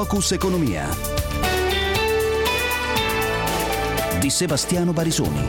Focus Economia di Sebastiano Barisoni.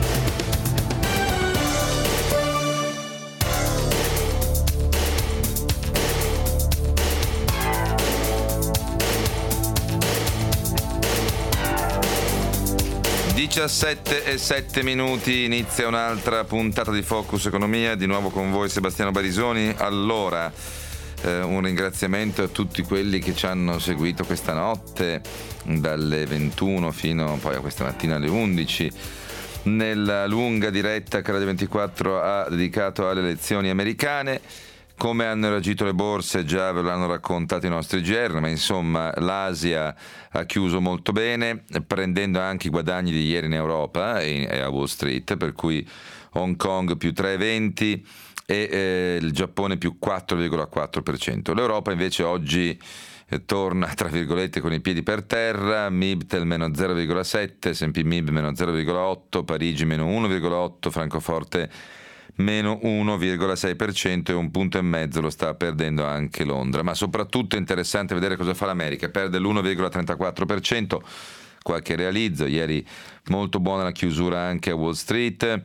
e 7 minuti, inizia un'altra puntata di Focus Economia, di nuovo con voi Sebastiano Barisoni. Allora, un ringraziamento a tutti quelli che ci hanno seguito questa notte dalle 21 fino poi a questa mattina alle 11 nella lunga diretta che Radio 24 ha dedicato alle elezioni americane. Come hanno reagito le borse già ve l'hanno raccontato i nostri GR, ma insomma l'Asia ha chiuso molto bene, prendendo anche i guadagni di ieri in Europa e a Wall Street, per cui Hong Kong più 3,20 e il Giappone più 4,4%. L'Europa invece oggi torna tra virgolette con i piedi per terra, MIBTEL meno 0,7, S&P MIB meno 0,8, Parigi meno 1,8, Francoforte meno 1,6% e 1,5 punti lo sta perdendo anche Londra. Ma soprattutto è interessante vedere cosa fa l'America, perde l'1,34%, qualche realizzo, ieri molto buona la chiusura anche a Wall Street,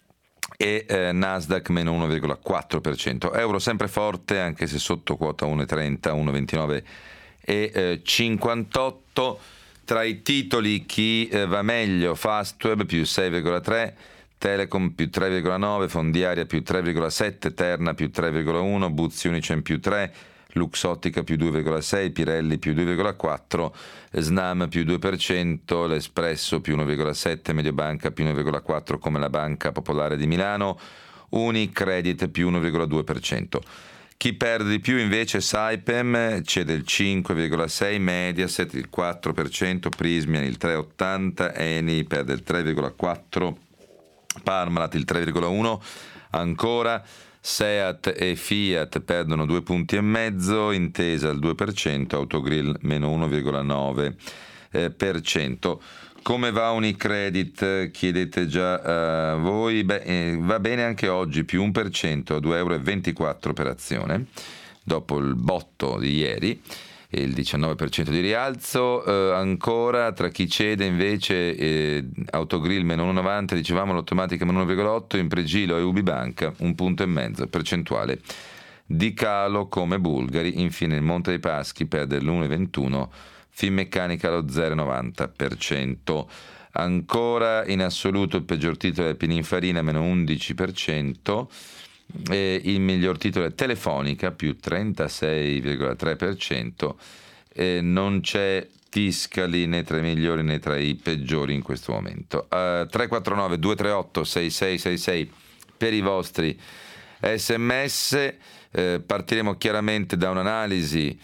e Nasdaq meno 1,4%, euro sempre forte anche se sotto quota 1,30, 1,29 e 58. Tra i titoli chi va meglio: Fastweb più 6,3%, Telecom più 3,9%, Fondiaria più 3,7%, Terna più 3,1%, Buzzi Unicem più 3%, Luxottica più 2,6%, Pirelli più 2,4%, Snam più 2%, l'Espresso più 1,7%, Mediobanca più 1,4% come la Banca Popolare di Milano, Unicredit più 1,2%. Chi perde di più invece Saipem cede il 5,6%, Mediaset il 4%, Prismian il 3,80%, Eni perde il 3,4%, Parmalat il 3,1%, ancora Seat e Fiat perdono 2,5 punti, Intesa il 2%, Autogrill meno 1,9%. Come va Unicredit? Chiedete già voi. Va bene anche oggi, più 1%, a 2,24 € per azione, dopo il botto di ieri, il 19% di rialzo. Ancora tra chi cede invece Autogrill meno 1,90, dicevamo l'automatica meno 1,8, Impregilo e Ubibanca 1,5 punti percentuale di calo come Bulgari. Infine il Monte dei Paschi perde l'1,21, Finmeccanica lo 0,90%. Ancora in assoluto il peggior titolo è Pininfarina meno 11%, e il miglior titolo è Telefonica più 36,3%, e non c'è Tiscali né tra i migliori né tra i peggiori in questo momento. 349 238 6666 per i vostri SMS. Partiremo chiaramente da un'analisi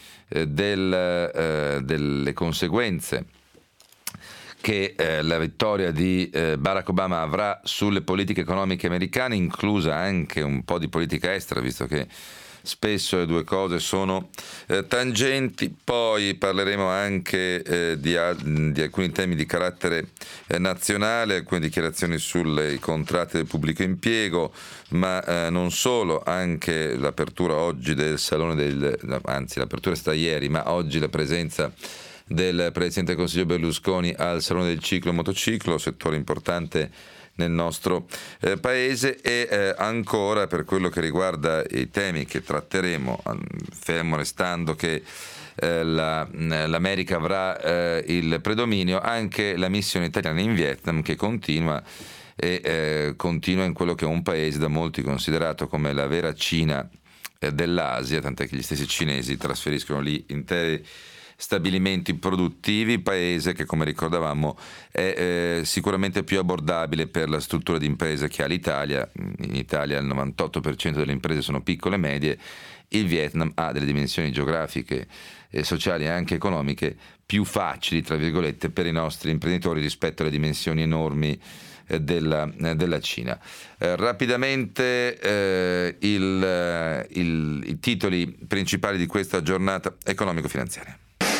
delle conseguenze che la vittoria di Barack Obama avrà sulle politiche economiche americane, inclusa anche un po' di politica estera, visto che spesso le due cose sono tangenti. Poi parleremo anche di alcuni temi di carattere nazionale, alcune dichiarazioni sui contratti del pubblico impiego, ma non solo, anche l'apertura oggi del Salone l'apertura sta ieri, ma oggi la presenza del Presidente del Consiglio Berlusconi al Salone del Ciclo e Motociclo, settore importante nel nostro paese. E ancora per quello che riguarda i temi che tratteremo, fermo restando che l'America avrà il predominio, anche la missione italiana in Vietnam che continua in quello che è un paese da molti considerato come la vera Cina dell'Asia, tant'è che gli stessi cinesi trasferiscono lì interi stabilimenti produttivi, paese che, come ricordavamo, è sicuramente più abbordabile per la struttura di imprese che ha l'Italia. In Italia il 98% delle imprese sono piccole e medie, il Vietnam ha delle dimensioni geografiche, sociali e anche economiche più facili, tra virgolette, per i nostri imprenditori rispetto alle dimensioni enormi della Cina. Rapidamente i titoli principali di questa giornata economico-finanziaria.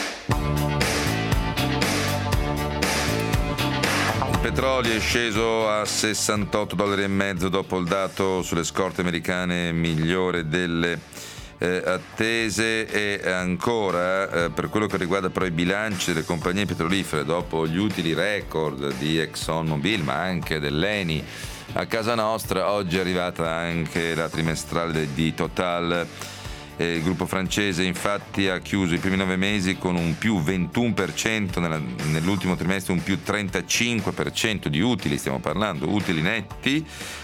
Il petrolio è sceso a $68,5 dopo il dato sulle scorte americane migliore delle attese. E ancora per quello che riguarda però i bilanci delle compagnie petrolifere, dopo gli utili record di ExxonMobil ma anche dell'Eni a casa nostra, oggi è arrivata anche la trimestrale di Total. Il gruppo francese infatti ha chiuso i primi 9 mesi con un più 21%, nell'ultimo trimestre un più 35% di utili, stiamo parlando utili netti,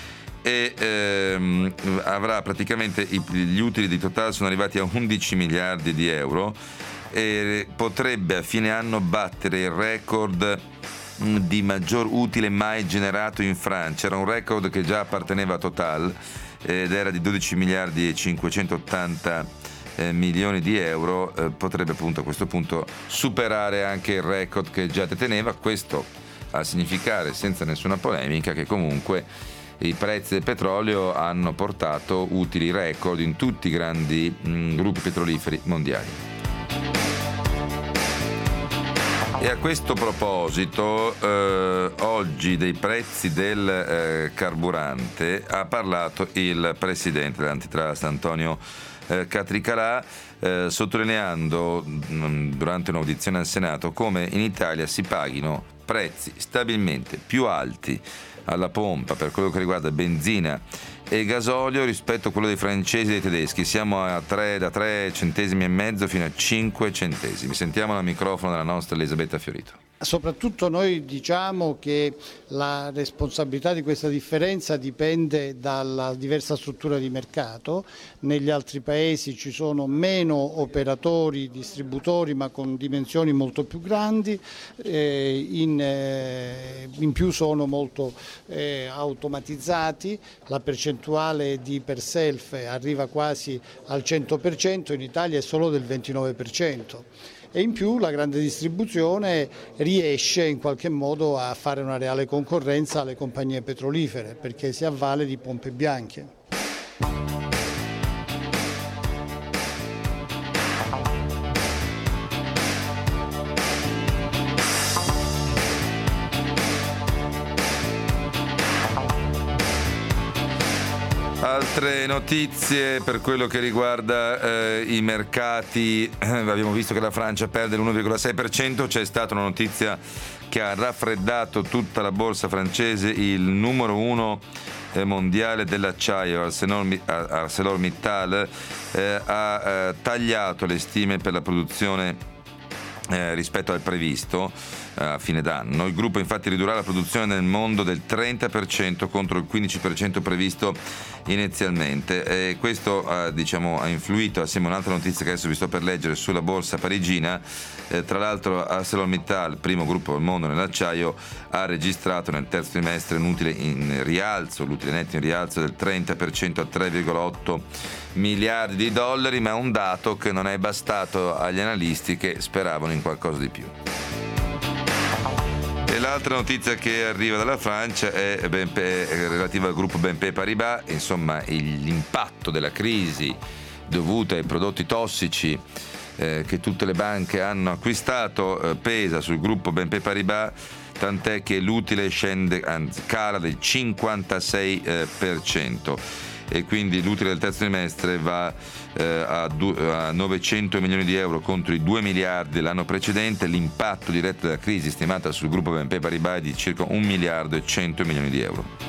e avrà praticamente gli utili di Total sono arrivati a 11 miliardi di euro e potrebbe a fine anno battere il record di maggior utile mai generato in Francia. Era un record che già apparteneva a Total ed era di 12 miliardi e 580 milioni di euro. Potrebbe appunto a questo punto superare anche il record che già deteneva. Questo a significare, senza nessuna polemica, che comunque i prezzi del petrolio hanno portato utili record in tutti i grandi gruppi petroliferi mondiali. E a questo proposito, oggi dei prezzi del carburante ha parlato il presidente dell'Antitrust Antonio Catricalà, sottolineando durante un'audizione al Senato come in Italia si paghino prezzi stabilmente più alti alla pompa per quello che riguarda benzina e gasolio rispetto a quello dei francesi e dei tedeschi. Siamo da 3 centesimi e mezzo fino a 5 centesimi. Sentiamo al microfono della nostra Elisabetta Fiorito. Soprattutto noi diciamo che la responsabilità di questa differenza dipende dalla diversa struttura di mercato. Negli altri paesi ci sono meno operatori, distributori, ma con dimensioni molto più grandi, in più sono molto automatizzati, la percentuale di per self arriva quasi al 100%, in Italia è solo del 29%. E in più la grande distribuzione riesce in qualche modo a fare una reale concorrenza alle compagnie petrolifere perché si avvale di pompe bianche. Altre notizie per quello che riguarda i mercati. Abbiamo visto che la Francia perde l'1,6%, c'è stata una notizia che ha raffreddato tutta la borsa francese. Il numero 1 mondiale dell'acciaio, ArcelorMittal, ha tagliato le stime per la produzione rispetto al previsto a fine d'anno. Il gruppo infatti ridurrà la produzione nel mondo del 30% contro il 15% previsto inizialmente, e questo ha influito, assieme a un'altra notizia che adesso vi sto per leggere, sulla borsa parigina. Tra l'altro ArcelorMittal, primo gruppo al mondo nell'acciaio, ha registrato nel terzo trimestre un utile in rialzo, l'utile netto in rialzo del 30% a 3,8 miliardi di dollari, ma è un dato che non è bastato agli analisti che speravano in qualcosa di più. E l'altra notizia che arriva dalla Francia è relativa al gruppo BNP Paribas. Insomma, l'impatto della crisi dovuta ai prodotti tossici che tutte le banche hanno acquistato pesa sul gruppo BNP Paribas, tant'è che l'utile cala del 56%. E quindi l'utile del terzo trimestre va a 900 milioni di euro contro i 2 miliardi l'anno precedente. L'impatto diretto della crisi stimata sul gruppo BNP Paribas è di circa 1 miliardo e 100 milioni di euro.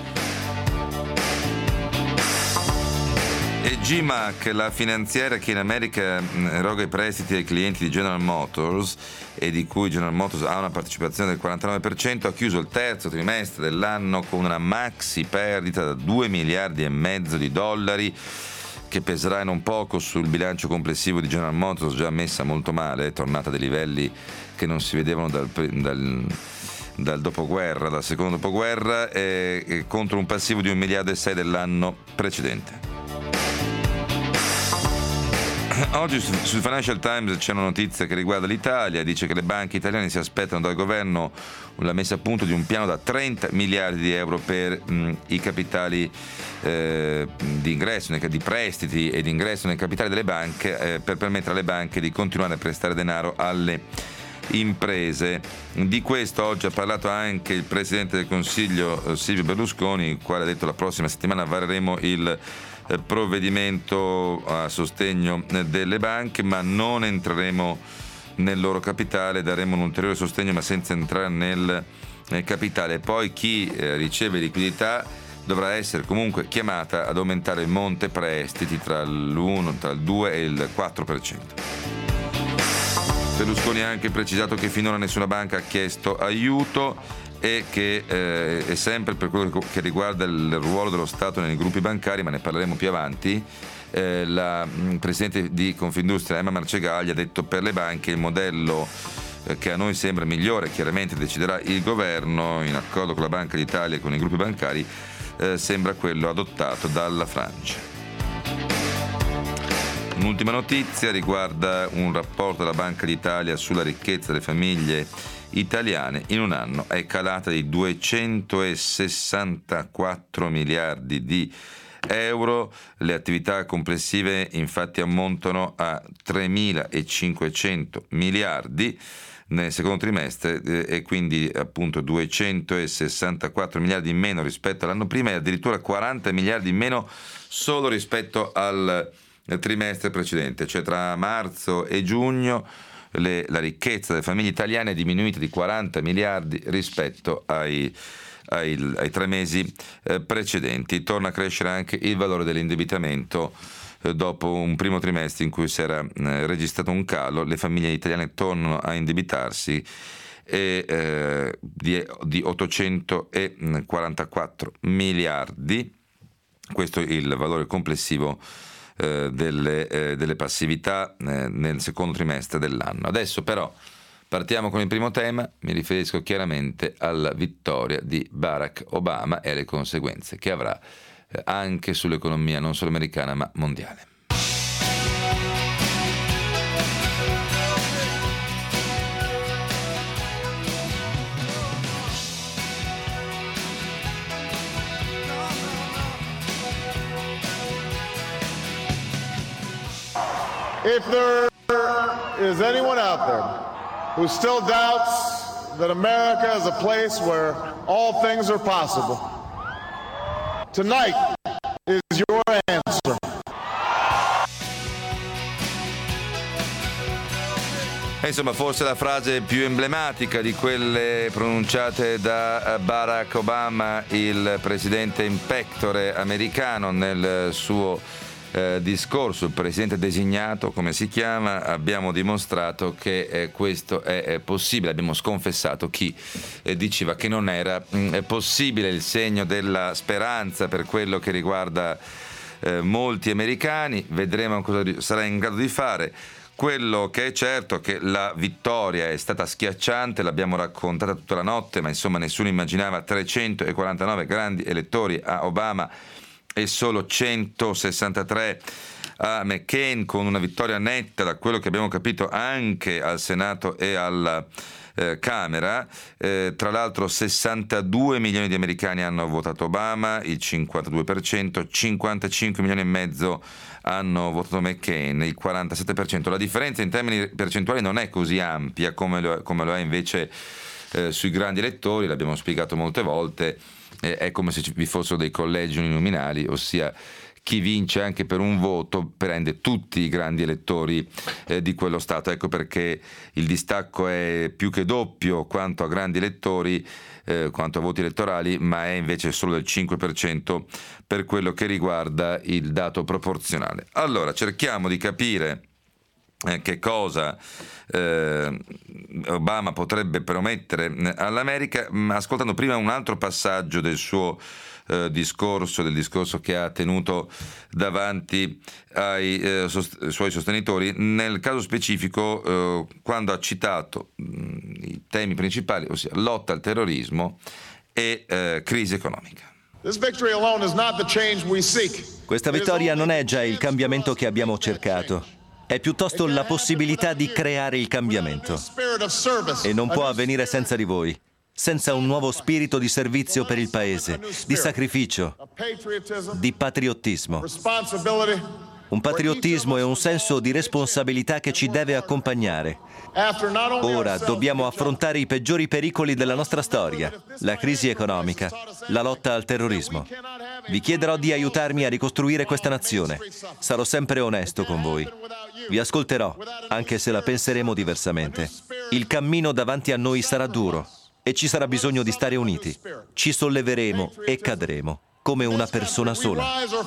E GMAC, la finanziaria che in America eroga i prestiti ai clienti di General Motors e di cui General Motors ha una partecipazione del 49%, ha chiuso il terzo trimestre dell'anno con una maxi perdita da 2 miliardi e mezzo di dollari, che peserà non poco sul bilancio complessivo di General Motors, già messa molto male, è tornata a dei livelli che non si vedevano dal dopoguerra, dal secondo dopoguerra, contro un passivo di 1 miliardo e 6 dell'anno precedente. Oggi sul Financial Times c'è una notizia che riguarda l'Italia. Dice che le banche italiane si aspettano dal governo la messa a punto di un piano da 30 miliardi di euro per i capitali di ingresso, di prestiti e di ingresso nel capitale delle banche, per permettere alle banche di continuare a prestare denaro alle imprese. Di questo oggi ha parlato anche il Presidente del Consiglio Silvio Berlusconi, il quale ha detto: la prossima settimana vareremo il provvedimento a sostegno delle banche, ma non entreremo nel loro capitale, daremo un ulteriore sostegno ma senza entrare nel capitale. Poi chi riceve liquidità dovrà essere comunque chiamata ad aumentare il monte prestiti tra il 2 e il 4%. Berlusconi ha anche precisato che finora nessuna banca ha chiesto aiuto e che è sempre per quello che riguarda il ruolo dello Stato nei gruppi bancari, ma ne parleremo più avanti. La Presidente di Confindustria Emma Marcegaglia ha detto: per le banche il modello che a noi sembra migliore, chiaramente deciderà il governo in accordo con la Banca d'Italia e con i gruppi bancari, sembra quello adottato dalla Francia. Un'ultima notizia riguarda un rapporto della Banca d'Italia sulla ricchezza delle famiglie italiane. In un anno è calata di 264 miliardi di euro. Le attività complessive infatti ammontano a 3.500 miliardi nel secondo trimestre e quindi appunto 264 miliardi in meno rispetto all'anno prima e addirittura 40 miliardi in meno solo rispetto al trimestre precedente, cioè tra marzo e giugno la ricchezza delle famiglie italiane è diminuita di 40 miliardi rispetto ai 3 mesi precedenti. Torna a crescere anche il valore dell'indebitamento dopo un primo trimestre in cui si era registrato un calo. Le famiglie italiane tornano a indebitarsi di 844 miliardi. Questo è il valore complessivo delle passività nel secondo trimestre dell'anno. Adesso però partiamo con il primo tema. Mi riferisco chiaramente alla vittoria di Barack Obama e alle conseguenze che avrà anche sull'economia non solo americana ma mondiale. If there is anyone out there who still doubts that America is a place where all things are possible, tonight is your answer. Insomma, forse la frase più emblematica di quelle pronunciate da Barack Obama, il presidente in pectore americano, nel suo discorso, il presidente designato come si chiama. Abbiamo dimostrato che questo è possibile, abbiamo sconfessato chi diceva che non era possibile, il segno della speranza per quello che riguarda molti americani. Vedremo cosa sarà in grado di fare. Quello che è certo è che la vittoria è stata schiacciante, l'abbiamo raccontata tutta la notte, ma insomma nessuno immaginava 349 grandi elettori a Obama e solo 163 a McCain, con una vittoria netta, da quello che abbiamo capito, anche al Senato e alla Camera. Tra l'altro 62 milioni di americani hanno votato Obama, il 52%, 55 milioni e mezzo hanno votato McCain, il 47%. La differenza in termini percentuali non è così ampia come lo è invece sui grandi elettori, l'abbiamo spiegato molte volte. È come se vi fossero dei collegi uninominali, ossia chi vince anche per un voto prende tutti i grandi elettori di quello Stato. Ecco perché il distacco è più che doppio quanto a grandi elettori, quanto a voti elettorali, ma è invece solo del 5% per quello che riguarda il dato proporzionale. Allora, cerchiamo di capire che cosa Obama potrebbe promettere all'America, ascoltando prima un altro passaggio del suo discorso, del discorso che ha tenuto davanti ai suoi sostenitori, nel caso specifico quando ha citato i temi principali, ossia lotta al terrorismo e crisi economica. Questa vittoria non è già il cambiamento che abbiamo cercato. È piuttosto la possibilità di creare il cambiamento. E non può avvenire senza di voi, senza un nuovo spirito di servizio per il Paese, di sacrificio, di patriottismo. un patriottismo e un senso di responsabilità che ci deve accompagnare. Ora dobbiamo affrontare i peggiori pericoli della nostra storia, la crisi economica, la lotta al terrorismo. Vi chiederò di aiutarmi a ricostruire questa nazione. Sarò sempre onesto con voi. Vi ascolterò, anche se la penseremo diversamente. Il cammino davanti a noi sarà duro e ci sarà bisogno di stare uniti. Ci solleveremo e cadremo come una persona sola.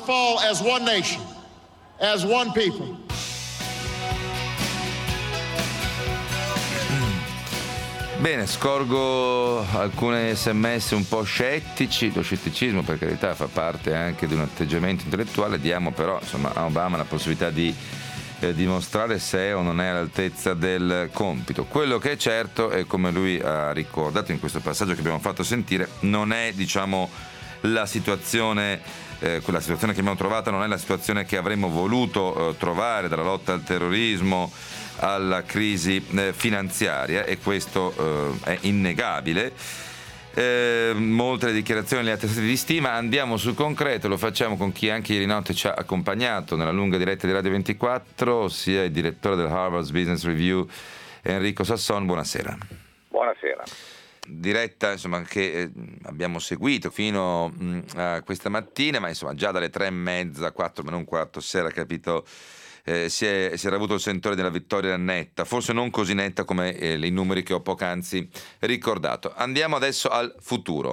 Bene, scorgo alcune sms un po' scettici. Lo scetticismo, per carità, fa parte anche di un atteggiamento intellettuale. Diamo però a Obama la possibilità di dimostrare se è o non è all'altezza del compito. Quello che è certo è, come lui ha ricordato in questo passaggio che abbiamo fatto sentire, non è la situazione, quella situazione che abbiamo trovato non è la situazione che avremmo voluto trovare, dalla lotta al terrorismo alla crisi finanziaria, e questo è innegabile. Molte le dichiarazioni, le attestazioni di stima. Andiamo sul concreto, lo facciamo con chi anche ieri notte ci ha accompagnato nella lunga diretta di Radio 24, ossia il direttore del Harvard Business Review, Enrico Sasson. Buonasera. Buonasera. Diretta che abbiamo seguito fino a questa mattina, ma già dalle 3:30, 4 meno un quarto, si era capito, si era avuto il sentore della vittoria netta, forse non così netta come i numeri che ho poc'anzi ricordato. Andiamo adesso al futuro.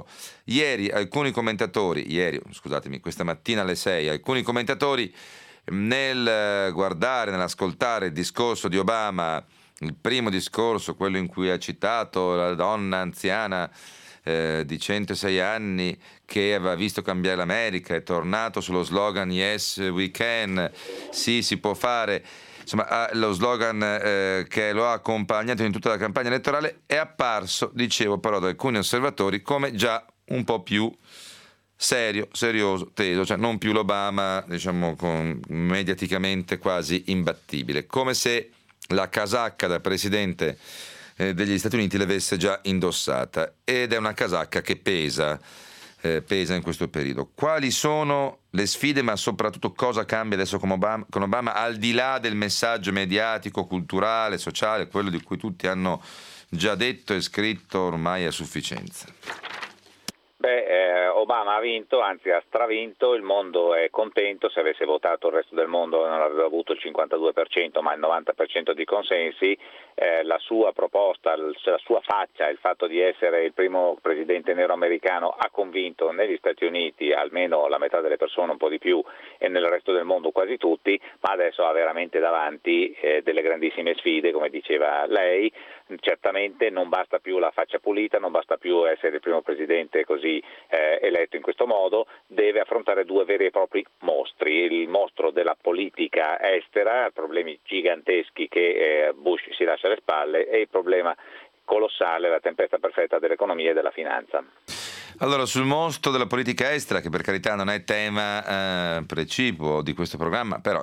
Questa mattina alle 6, alcuni commentatori nel guardare, nell'ascoltare il discorso di Obama, il primo discorso, quello in cui ha citato la donna anziana di 106 anni che aveva visto cambiare l'America, è tornato sullo slogan Yes we can, sì si può fare, lo slogan che lo ha accompagnato in tutta la campagna elettorale, è apparso, dicevo però da alcuni osservatori, come già un po' più serioso, teso, non più l'Obama mediaticamente quasi imbattibile, come se la casacca da presidente degli Stati Uniti l'avesse già indossata, ed è una casacca che pesa in questo periodo. Quali sono le sfide, ma soprattutto cosa cambia adesso con Obama, al di là del messaggio mediatico, culturale, sociale, quello di cui tutti hanno già detto e scritto ormai a sufficienza? Obama ha vinto, anzi ha stravinto, il mondo è contento. Se avesse votato il resto del mondo non avrebbe avuto il 52% ma il 90% di consensi. La sua proposta, la sua faccia, il fatto di essere il primo presidente nero americano ha convinto negli Stati Uniti almeno la metà delle persone, un po' di più, e nel resto del mondo quasi tutti, ma adesso ha veramente davanti delle grandissime sfide, come diceva lei. Certamente non basta più la faccia pulita, non basta più essere il primo presidente così eletto in questo modo, deve affrontare due veri e propri mostri: il mostro della politica estera, problemi giganteschi che Bush si lascia alle spalle, e il problema colossale, la tempesta perfetta dell'economia e della finanza. Allora, sul mostro della politica estera, che per carità non è tema precipuo di questo programma, però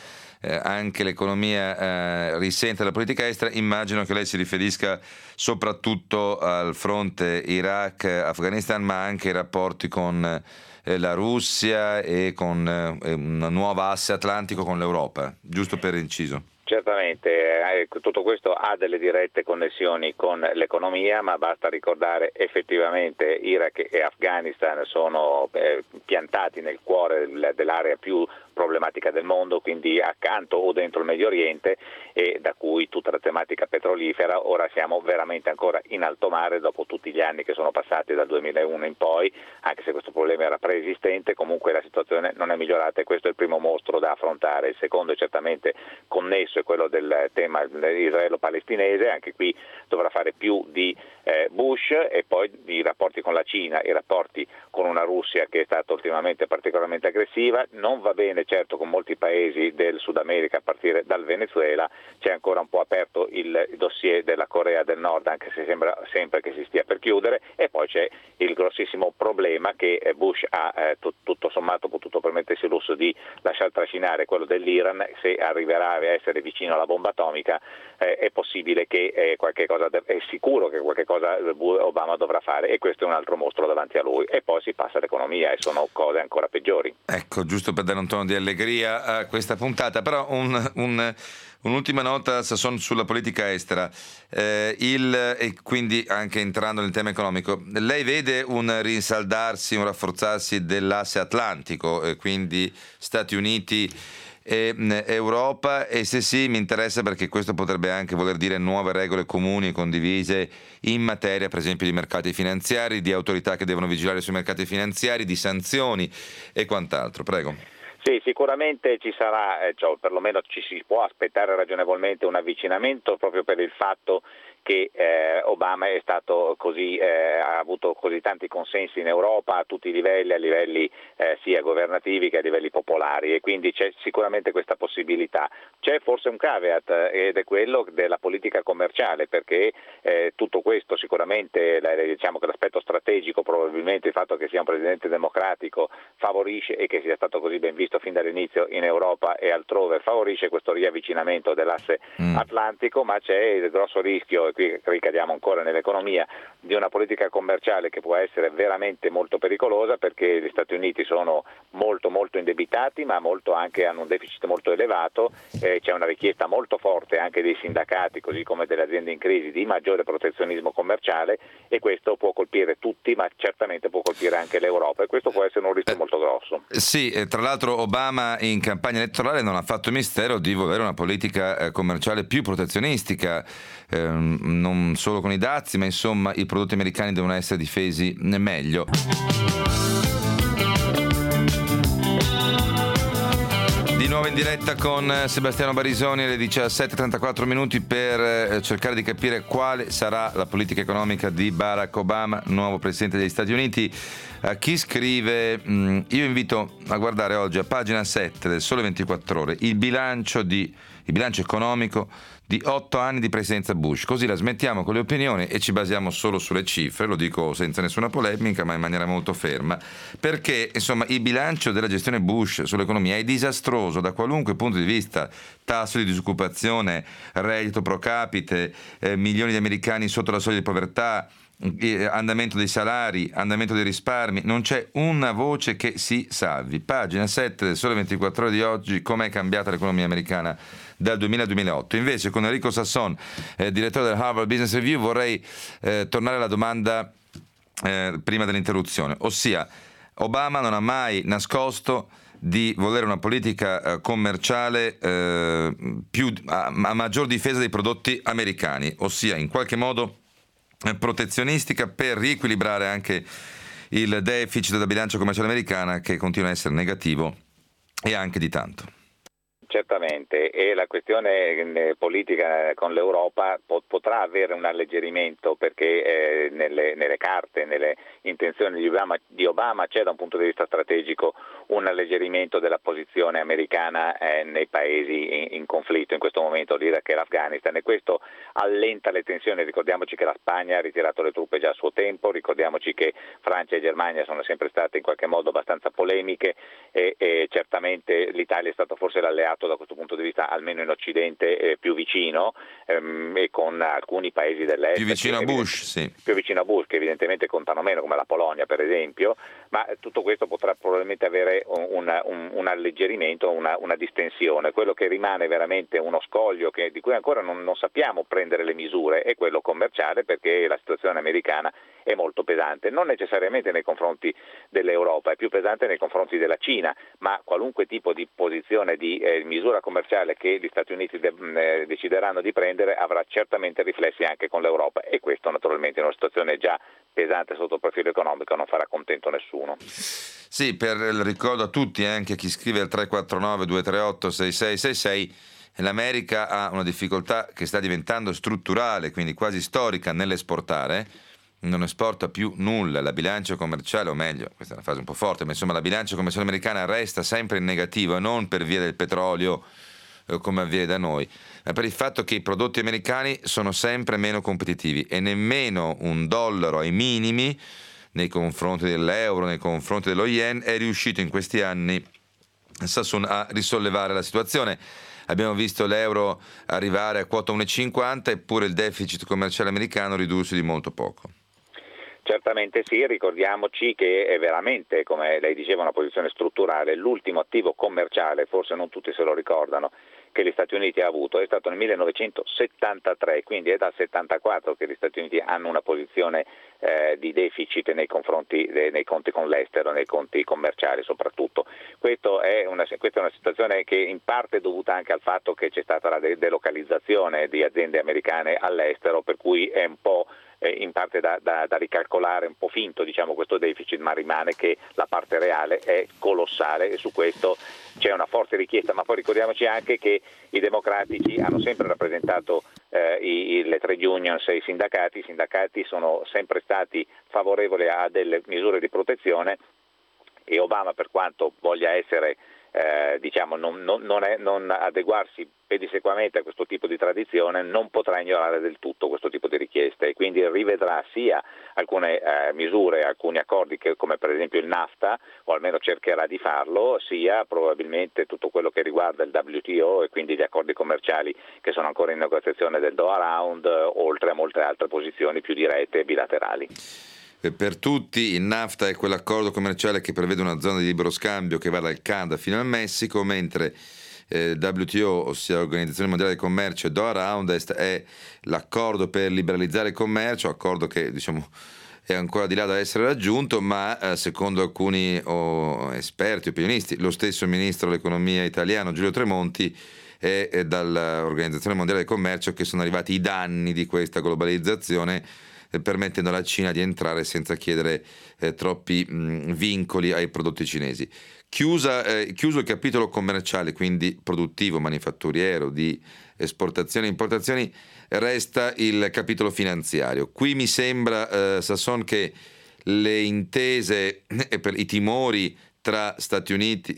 anche l'economia risente della politica estera, immagino che lei si riferisca soprattutto al fronte Iraq-Afghanistan, ma anche ai rapporti con la Russia e con una nuova asse atlantico con l'Europa, giusto per inciso. Certamente, tutto questo ha delle dirette connessioni con l'economia, ma basta ricordare effettivamente Iraq e Afghanistan sono piantati nel cuore dell'area più problematica del mondo, quindi accanto o dentro il Medio Oriente, e da cui tutta la tematica petrolifera. Ora siamo veramente ancora in alto mare dopo tutti gli anni che sono passati dal 2001 in poi, anche se questo problema era preesistente. Comunque la situazione non è migliorata e questo è il primo mostro da affrontare. Il secondo è certamente connesso, è quello del tema israelo-palestinese. Anche qui dovrà fare più di Bush, e poi i rapporti con la Cina, i rapporti con una Russia che è stata ultimamente particolarmente aggressiva. Non va bene certo con molti paesi del Sud America, a partire dal Venezuela. C'è ancora un po' aperto il dossier della Corea del Nord, anche se sembra sempre che si stia per chiudere, e poi c'è il grossissimo problema che Bush ha tutto sommato potuto permettersi il lusso di lasciar trascinare, quello dell'Iran. Se arriverà a essere vicino alla bomba atomica, è possibile che è sicuro che qualche cosa Obama dovrà fare, e questo è un altro mostro davanti a lui. E poi si passa all'economia e sono cose ancora peggiori. Ecco, giusto per dare un tono di allegria a questa puntata, però un'ultima nota sulla politica estera, e quindi anche entrando nel tema economico. Lei vede un rinsaldarsi, un rafforzarsi dell'asse atlantico, quindi Stati Uniti e Europa, e se sì mi interessa perché questo potrebbe anche voler dire nuove regole comuni e condivise in materia per esempio di mercati finanziari, di autorità che devono vigilare sui mercati finanziari, di sanzioni e quant'altro. Prego. Sì, sicuramente ci sarà, perlomeno ci si può aspettare ragionevolmente un avvicinamento, proprio per il fatto che Obama è stato ha avuto così tanti consensi in Europa a tutti i livelli, a livelli sia governativi che a livelli popolari, e quindi c'è sicuramente questa possibilità. C'è forse un caveat, ed è quello della politica commerciale, perché tutto questo sicuramente, diciamo che l'aspetto strategico, probabilmente il fatto che sia un presidente democratico favorisce, e che sia stato così ben visto fin dall'inizio in Europa e altrove, favorisce questo riavvicinamento dell'asse atlantico, ma c'è il grosso rischio, e qui ricadiamo ancora nell'economia, di una politica commerciale che può essere veramente molto pericolosa, perché gli Stati Uniti sono molto molto indebitati, ma hanno un deficit molto elevato, c'è una richiesta molto forte anche dei sindacati, così come delle aziende in crisi, di maggiore protezionismo commerciale, e questo può colpire tutti, ma certamente può colpire anche l'Europa, e questo può essere un rischio molto grosso. Sì, tra l'altro Obama in campagna elettorale non ha fatto mistero di volere una politica commerciale più protezionistica, non solo con i dazi, ma insomma i prodotti americani devono essere difesi meglio. Di nuovo in diretta con Sebastiano Barisoni alle 17:34 minuti per cercare di capire quale sarà la politica economica di Barack Obama, nuovo presidente degli Stati Uniti. A chi scrive, io invito a guardare oggi a pagina 7 del Sole 24 Ore il bilancio economico di 8 anni di presidenza Bush, così la smettiamo con le opinioni e ci basiamo solo sulle cifre, lo dico senza nessuna polemica ma in maniera molto ferma, perché insomma il bilancio della gestione Bush sull'economia è disastroso da qualunque punto di vista: tasso di disoccupazione, reddito pro capite, milioni di americani sotto la soglia di povertà, andamento dei salari, andamento dei risparmi, non c'è una voce che si salvi. Pagina 7 del Sole 24 Ore di oggi, com'è cambiata l'economia americana dal 2000 al 2008. Invece con Enrico Sasson, direttore del Harvard Business Review, vorrei tornare alla domanda prima dell'interruzione, ossia Obama non ha mai nascosto di volere una politica commerciale a maggior difesa dei prodotti americani, ossia in qualche modo protezionistica, per riequilibrare anche il deficit da bilancia commerciale americana, che continua a essere negativo e anche di tanto. Certamente, e la questione politica con l'Europa potrà avere un alleggerimento, perché nelle carte, nelle intenzioni di Obama c'è da un punto di vista strategico un alleggerimento della posizione americana nei paesi in conflitto, in questo momento l'Iraq e l'Afghanistan, e questo allenta le tensioni. Ricordiamoci che la Spagna ha ritirato le truppe già a suo tempo, ricordiamoci che Francia e Germania sono sempre state in qualche modo abbastanza polemiche, e certamente l'Italia è stato forse l'alleato da questo punto di vista, almeno in Occidente, più vicino, e con alcuni paesi dell'est più vicino a Bush, sì. Più vicino a Bush, che evidentemente contano meno, come la Polonia per esempio, ma tutto questo potrà probabilmente avere un alleggerimento, una distensione. Quello che rimane veramente uno scoglio di cui ancora non sappiamo prendere le misure è quello commerciale, perché la situazione americana è molto pesante, non necessariamente nei confronti dell'Europa, è più pesante nei confronti della Cina, ma qualunque tipo di posizione di misura commerciale che gli Stati Uniti decideranno di prendere avrà certamente riflessi anche con l'Europa, e questo naturalmente in una situazione già pesante sotto il profilo economico non farà contento nessuno. Sì, ricordo a tutti, anche a chi scrive al 349-238-6666, l'America ha una difficoltà che sta diventando strutturale, quindi quasi storica, nell'esportare. Non esporta più nulla, la bilancia commerciale, o meglio, questa è una frase un po' forte, ma insomma la bilancia commerciale americana resta sempre in negativo, e non per via del petrolio come avviene da noi, ma per il fatto che i prodotti americani sono sempre meno competitivi, e nemmeno un dollaro ai minimi nei confronti dell'euro, nei confronti dello yen, è riuscito in questi anni Sassoon a risollevare la situazione. abbiamo visto l'euro arrivare a quota 1,50, eppure il deficit commerciale americano ridursi di molto poco. Certamente sì, ricordiamoci che è veramente, come lei diceva, una posizione strutturale. L'ultimo attivo commerciale, forse non tutti se lo ricordano, che gli Stati Uniti ha avuto è stato nel 1973, quindi è dal 74 che gli Stati Uniti hanno una posizione di deficit nei confronti nei conti con l'estero, nei conti commerciali soprattutto. Questa è una situazione che in parte è dovuta anche al fatto che c'è stata la delocalizzazione di aziende americane all'estero, per cui è un po' in parte da ricalcolare, un po' finto diciamo questo deficit, ma rimane che la parte reale è colossale e su questo c'è una forte richiesta. Ma poi ricordiamoci anche che i democratici hanno sempre rappresentato le trade unions e i sindacati sono sempre stati favorevoli a delle misure di protezione, e Obama, per quanto voglia essere non adeguarsi pedissequamente a questo tipo di tradizione, non potrà ignorare del tutto questo tipo di richieste, e quindi rivedrà sia alcune misure, alcuni accordi come per esempio il NAFTA, o almeno cercherà di farlo, sia probabilmente tutto quello che riguarda il WTO e quindi gli accordi commerciali che sono ancora in negoziazione del Doha Round, oltre a molte altre posizioni più dirette e bilaterali. Per tutti il NAFTA è quell'accordo commerciale che prevede una zona di libero scambio che va dal Canada fino al Messico, mentre WTO, ossia l'Organizzazione Mondiale del Commercio, e Doha Round è l'accordo per liberalizzare il commercio, accordo che diciamo è ancora di là da essere raggiunto, ma secondo alcuni esperti, opinionisti, lo stesso ministro dell'economia italiano Giulio Tremonti, è dall'Organizzazione Mondiale del Commercio che sono arrivati i danni di questa globalizzazione, permettendo alla Cina di entrare senza chiedere troppi vincoli ai prodotti cinesi. Chiuso il capitolo commerciale, quindi produttivo, manifatturiero, di esportazioni e importazioni, resta il capitolo finanziario. Qui mi sembra, Sasson, che le intese per i timori tra Stati Uniti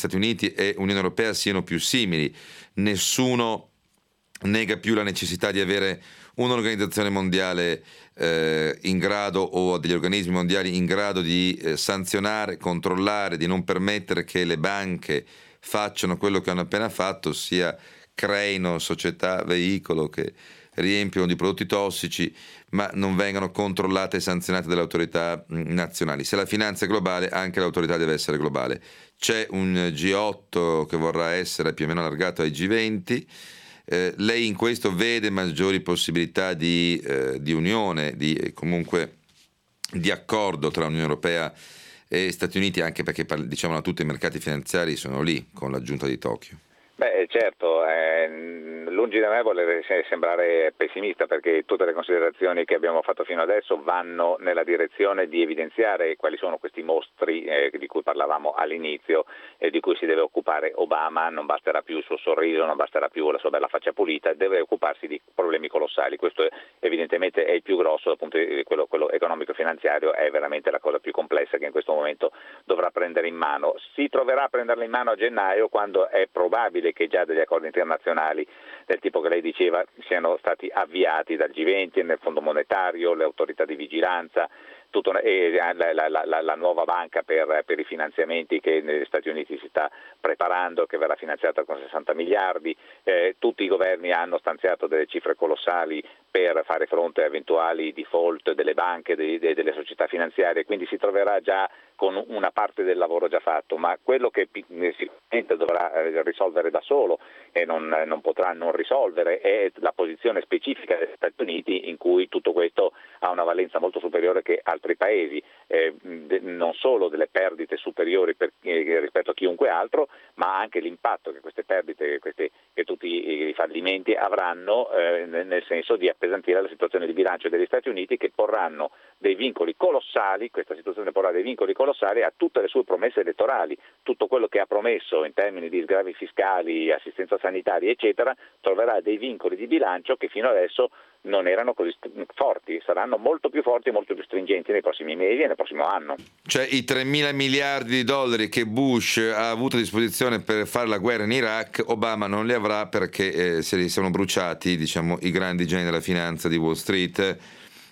e Unione Europea siano più simili. Nessuno nega più la necessità di avere un'organizzazione mondiale in grado, o degli organismi mondiali in grado di sanzionare, controllare, di non permettere che le banche facciano quello che hanno appena fatto, ossia creino società veicolo che riempiono di prodotti tossici, ma non vengano controllate e sanzionate dalle autorità nazionali. Se la finanza è globale, anche l'autorità deve essere globale. C'è un G8 che vorrà essere più o meno allargato ai G20. Lei in questo vede maggiori possibilità di unione, comunque di accordo tra Unione Europea e Stati Uniti, anche perché diciamo tutti i mercati finanziari sono lì con l'aggiunta di Tokyo? Beh, certo, lungi da me voler sembrare pessimista, perché tutte le considerazioni che abbiamo fatto fino adesso vanno nella direzione di evidenziare quali sono questi mostri di cui parlavamo all'inizio e di cui si deve occupare Obama. Non basterà più il suo sorriso, non basterà più la sua bella faccia pulita, deve occuparsi di problemi colossali. Questo evidentemente è il più grosso dal punto di vista quello economico-finanziario, è veramente la cosa più complessa che in questo momento dovrà prendere in mano. Si troverà a prenderla in mano a gennaio, quando è probabile che già degli accordi internazionali del tipo che lei diceva siano stati avviati dal G20, nel Fondo Monetario, le autorità di vigilanza, la nuova banca per i finanziamenti che negli Stati Uniti si sta preparando, che verrà finanziata con 60 miliardi. Tutti i governi hanno stanziato delle cifre colossali per fare fronte a eventuali default delle banche, delle società finanziarie, quindi si troverà già con una parte del lavoro già fatto, ma quello che sicuramente dovrà risolvere da solo e non potrà non risolvere è la posizione specifica degli Stati Uniti, in cui tutto questo ha una valenza molto superiore che altri paesi, non solo delle perdite superiori rispetto a chiunque altro, ma anche l'impatto che queste perdite, che tutti i fallimenti avranno nel senso di appesantire la situazione di bilancio degli Stati Uniti, che porranno dei vincoli colossali. Questa situazione porrà dei vincoli colossali a tutte le sue promesse elettorali. Tutto quello che ha promesso in termini di sgravi fiscali, assistenza sanitaria, eccetera, troverà dei vincoli di bilancio che fino adesso non erano così forti, saranno molto più forti e molto più stringenti nei prossimi mesi e nel prossimo anno. Cioè i 3.000 miliardi di dollari che Bush ha avuto a disposizione per fare la guerra in Iraq, Obama non li avrà, perché se li sono bruciati, diciamo, i grandi geni della finanza di Wall Street.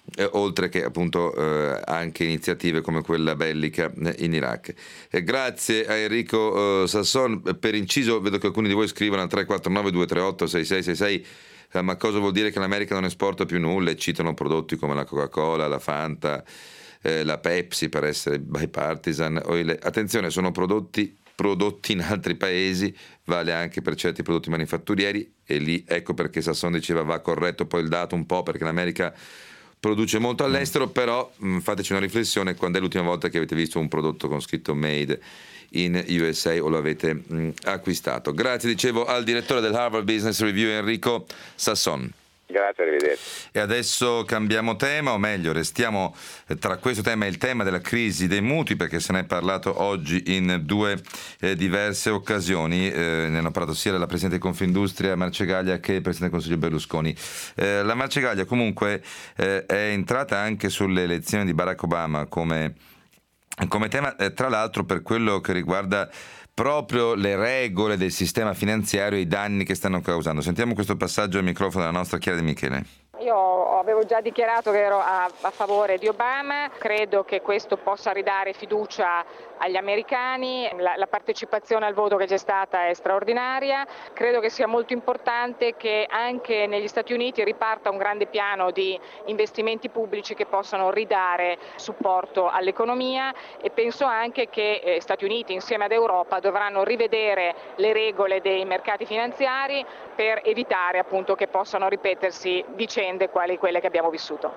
oltre che appunto anche iniziative come quella bellica in Iraq. Grazie a Enrico Sasson. Per inciso, vedo che alcuni di voi scrivono al 349 238 6666 ma cosa vuol dire che l'America non esporta più nulla, e citano prodotti come la Coca-Cola, la Fanta, la Pepsi, per essere bipartisan. Attenzione, sono prodotti in altri paesi, vale anche per certi prodotti manifatturieri, e lì ecco perché Sasson diceva va corretto poi il dato un po', perché l'America produce molto all'estero, però fateci una riflessione: quando è l'ultima volta che avete visto un prodotto con scritto Made in USA o lo avete acquistato? Grazie, dicevo, al direttore del Harvard Business Review Enrico Sasson. Grazie, arrivederci. E adesso cambiamo tema, o meglio restiamo tra questo tema e il tema della crisi dei mutui, perché se ne è parlato oggi in due diverse occasioni. Ne hanno parlato sia la Presidente di Confindustria Marcegaglia che il Presidente del Consiglio Berlusconi. La Marcegaglia comunque è entrata anche sulle elezioni di Barack Obama come tema, tra l'altro per quello che riguarda proprio le regole del sistema finanziario e i danni che stanno causando. Sentiamo questo passaggio al microfono della nostra Chiara De Michele. Io avevo già dichiarato che ero a favore di Obama, credo che questo possa ridare fiducia agli americani, la partecipazione al voto che c'è stata è straordinaria, credo che sia molto importante che anche negli Stati Uniti riparta un grande piano di investimenti pubblici che possano ridare supporto all'economia, e penso anche che Stati Uniti insieme ad Europa dovranno rivedere le regole dei mercati finanziari per evitare appunto che possano ripetersi vicende quali quelle che abbiamo vissuto.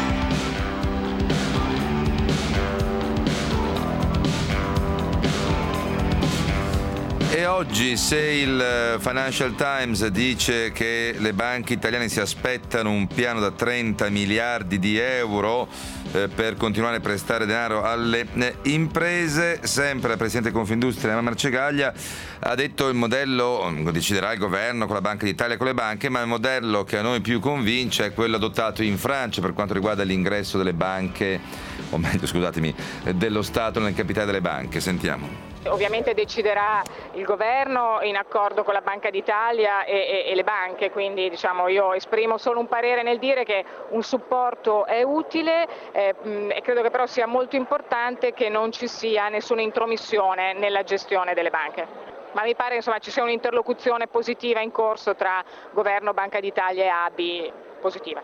E oggi, se il Financial Times dice che le banche italiane si aspettano un piano da 30 miliardi di euro per continuare a prestare denaro alle imprese, sempre la Presidente Confindustria Marcegaglia ha detto: il modello deciderà il governo con la Banca d'Italia e con le banche, ma il modello che a noi più convince è quello adottato in Francia per quanto riguarda l'ingresso delle banche, o meglio scusatemi, dello Stato nel capitale delle banche. Sentiamo. Ovviamente deciderà il governo in accordo con la Banca d'Italia e le banche, quindi io esprimo solo un parere nel dire che un supporto è utile e credo che però sia molto importante che non ci sia nessuna intromissione nella gestione delle banche. Ma mi pare ci sia un'interlocuzione positiva in corso tra governo, Banca d'Italia e ABI, positiva.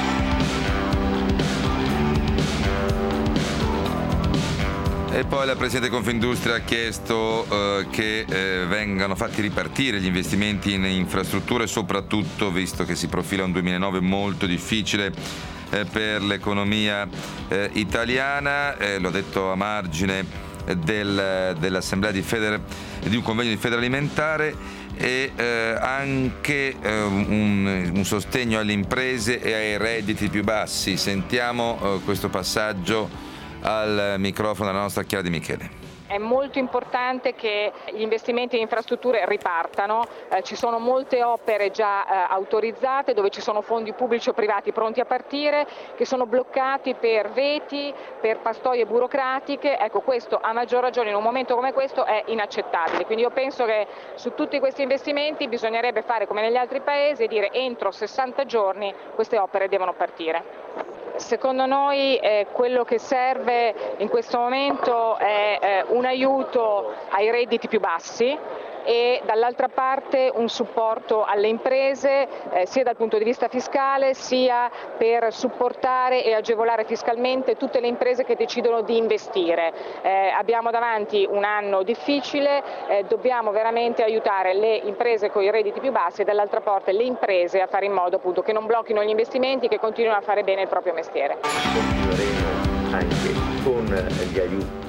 E poi la Presidente Confindustria ha chiesto che vengano fatti ripartire gli investimenti in infrastrutture, soprattutto visto che si profila un 2009 molto difficile per l'economia italiana. Lo ha detto a margine dell'assemblea di un convegno di Federalimentare, e anche un sostegno alle imprese e ai redditi più bassi. Sentiamo questo passaggio al microfono della nostra Chiara De Michele. È molto importante che gli investimenti in infrastrutture ripartano, ci sono molte opere già autorizzate dove ci sono fondi pubblici o privati pronti a partire che sono bloccati per veti, per pastoie burocratiche. Ecco, questo a maggior ragione in un momento come questo è inaccettabile, quindi io penso che su tutti questi investimenti bisognerebbe fare come negli altri paesi e dire entro 60 giorni queste opere devono partire. Secondo noi quello che serve in questo momento è un aiuto ai redditi più bassi e dall'altra parte un supporto alle imprese sia dal punto di vista fiscale sia per supportare e agevolare fiscalmente tutte le imprese che decidono di investire. Abbiamo davanti un anno difficile, dobbiamo veramente aiutare le imprese con i redditi più bassi e dall'altra parte le imprese a fare in modo appunto che non blocchino gli investimenti, che continuino a fare bene il proprio mestiere. Continueremo anche con gli aiuti.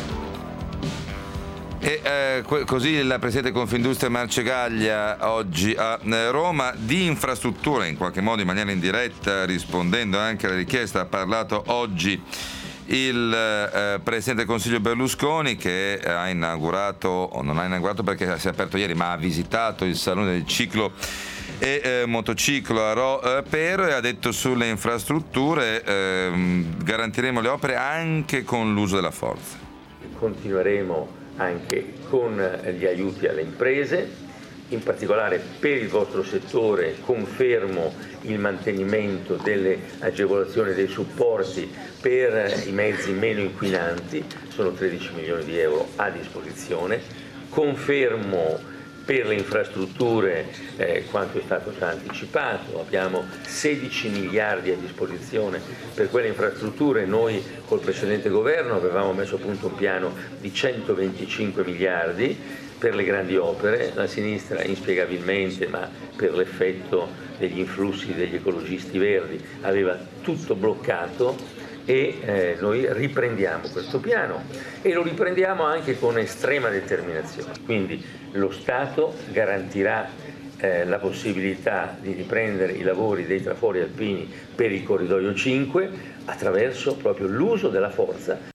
E così la Presidente Confindustria Marcegaglia oggi a Roma. Di infrastrutture, in qualche modo in maniera indiretta, rispondendo anche alla richiesta, ha parlato oggi il Presidente del Consiglio Berlusconi, che ha inaugurato, o non ha inaugurato perché si è aperto ieri, ma ha visitato il Salone del Ciclo e motociclo a Ropero, e ha detto: sulle infrastrutture garantiremo le opere anche con l'uso della forza. Continueremo anche con gli aiuti alle imprese In particolare per il vostro settore confermo il mantenimento delle agevolazioni e dei supporti per i mezzi meno inquinanti, sono 13 milioni di euro a disposizione. Confermo per le infrastrutture quanto è stato già anticipato, abbiamo 16 miliardi a disposizione per quelle infrastrutture. Noi col precedente governo avevamo messo a punto un piano di 125 miliardi per le grandi opere. La sinistra inspiegabilmente, ma per l'effetto degli influssi degli ecologisti verdi, aveva tutto bloccato e noi riprendiamo questo piano e lo riprendiamo anche con estrema determinazione. Quindi lo Stato garantirà la possibilità di riprendere i lavori dei trafori alpini per il corridoio 5 attraverso proprio l'uso della forza.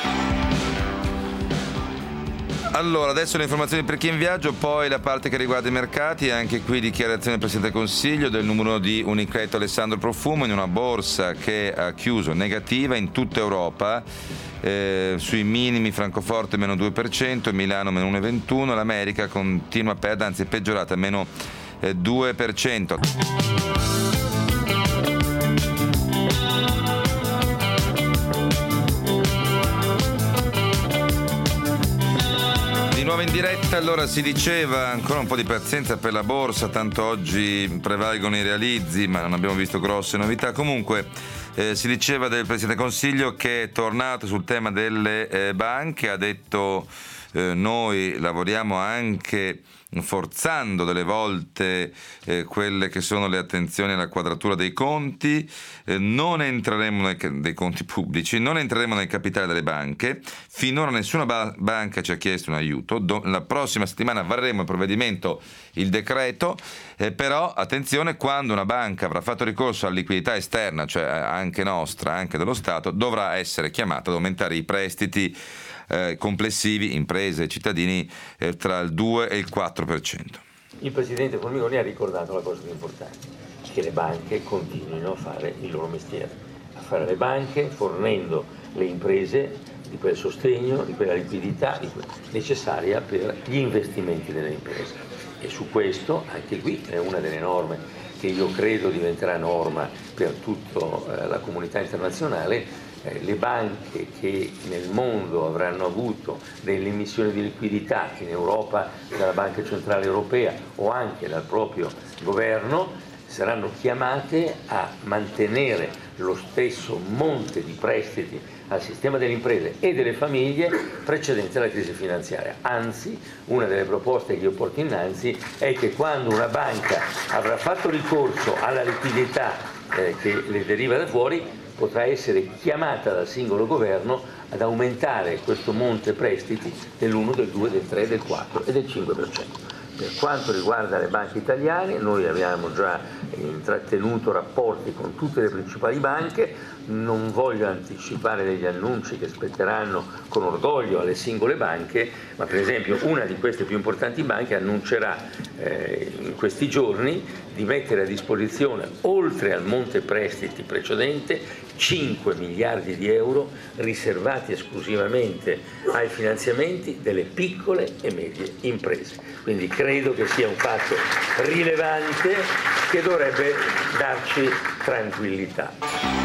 Allora, adesso le informazioni per chi è in viaggio, poi la parte che riguarda i mercati, anche qui dichiarazione del Presidente del Consiglio del numero 1 di Unicredit Alessandro Profumo in una borsa che ha chiuso negativa in tutta Europa, sui minimi Francoforte meno 2%, Milano meno 1,21%, l'America continua a perdere, anzi è peggiorata, meno 2%. Di nuovo in diretta, allora si diceva ancora un po' di pazienza per la borsa, tanto oggi prevalgono i realizzi, ma non abbiamo visto grosse novità. Comunque si diceva del Presidente del Consiglio che è tornato sul tema delle banche, ha detto noi lavoriamo anche forzando delle volte quelle che sono le attenzioni alla quadratura dei conti, non entreremo dei conti pubblici, non entreremo nel capitale delle banche. Finora nessuna banca ci ha chiesto un aiuto. La prossima settimana varremo il provvedimento, il decreto, però attenzione, quando una banca avrà fatto ricorso alla liquidità esterna, cioè anche nostra, anche dello Stato, dovrà essere chiamata ad aumentare i prestiti complessivi, imprese e cittadini, tra il 2 e il 4%. Il Presidente Formigoni ha ricordato la cosa più importante, che le banche continuino a fare il loro mestiere, a fare le banche fornendo le imprese di quel sostegno, di quella liquidità necessaria per gli investimenti delle imprese. E su questo, anche qui è una delle norme che io credo diventerà norma per tutta la comunità internazionale. Le banche che nel mondo avranno avuto delle emissioni di liquidità, in Europa dalla Banca Centrale Europea o anche dal proprio governo, saranno chiamate a mantenere lo stesso monte di prestiti al sistema delle imprese e delle famiglie precedente alla crisi finanziaria. Anzi, una delle proposte che io porto innanzi è che quando una banca avrà fatto ricorso alla liquidità che le deriva da fuori, potrà essere chiamata dal singolo governo ad aumentare questo monte prestiti dell'1, del 2, del 3, del 4 e del 5%. Per quanto riguarda le banche italiane, noi abbiamo già intrattenuto rapporti con tutte le principali banche, non voglio anticipare degli annunci che spetteranno con orgoglio alle singole banche, ma per esempio una di queste più importanti banche annuncerà in questi giorni di mettere a disposizione, oltre al monte prestiti precedente, 5 miliardi di euro riservati esclusivamente ai finanziamenti delle piccole e medie imprese. Quindi credo che sia un fatto rilevante che dovrebbe darci tranquillità.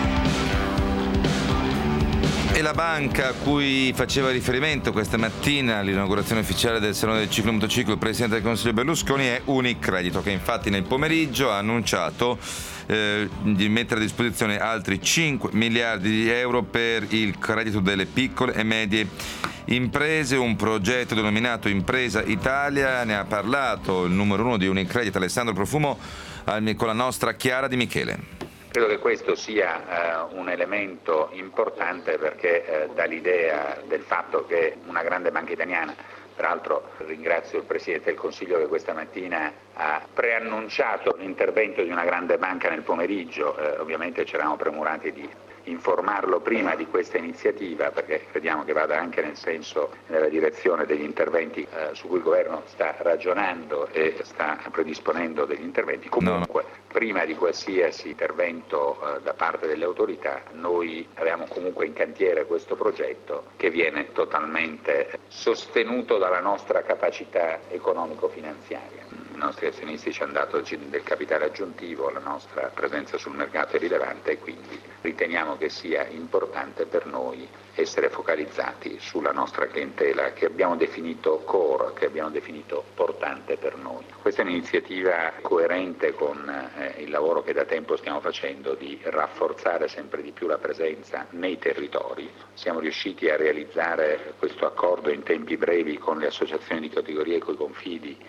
E la banca a cui faceva riferimento questa mattina all'inaugurazione ufficiale del Salone del Ciclo Motociclo il Presidente del Consiglio Berlusconi è Unicredit, che infatti nel pomeriggio ha annunciato di mettere a disposizione altri 5 miliardi di euro per il credito delle piccole e medie imprese, un progetto denominato Impresa Italia. Ne ha parlato il numero 1 di Unicredit Alessandro Profumo con la nostra Chiara Di Michele. Credo che questo sia un elemento importante perché dà l'idea del fatto che una grande banca italiana, peraltro ringrazio il Presidente del Consiglio che questa mattina ha preannunciato l'intervento di una grande banca nel pomeriggio, ovviamente ci eravamo premurati di informarlo prima di questa iniziativa, perché crediamo che vada anche nella direzione degli interventi su cui il governo sta ragionando e sta predisponendo degli interventi. Comunque, prima di qualsiasi intervento da parte delle autorità, noi abbiamo comunque in cantiere questo progetto che viene totalmente sostenuto dalla nostra capacità economico-finanziaria. I nostri azionisti ci hanno dato del capitale aggiuntivo, la nostra presenza sul mercato è rilevante e quindi riteniamo che sia importante per noi essere focalizzati sulla nostra clientela che abbiamo definito core, che abbiamo definito portante per noi. Questa è un'iniziativa coerente con il lavoro che da tempo stiamo facendo di rafforzare sempre di più la presenza nei territori. Siamo riusciti a realizzare questo accordo in tempi brevi con le associazioni di categoria e coi confidi.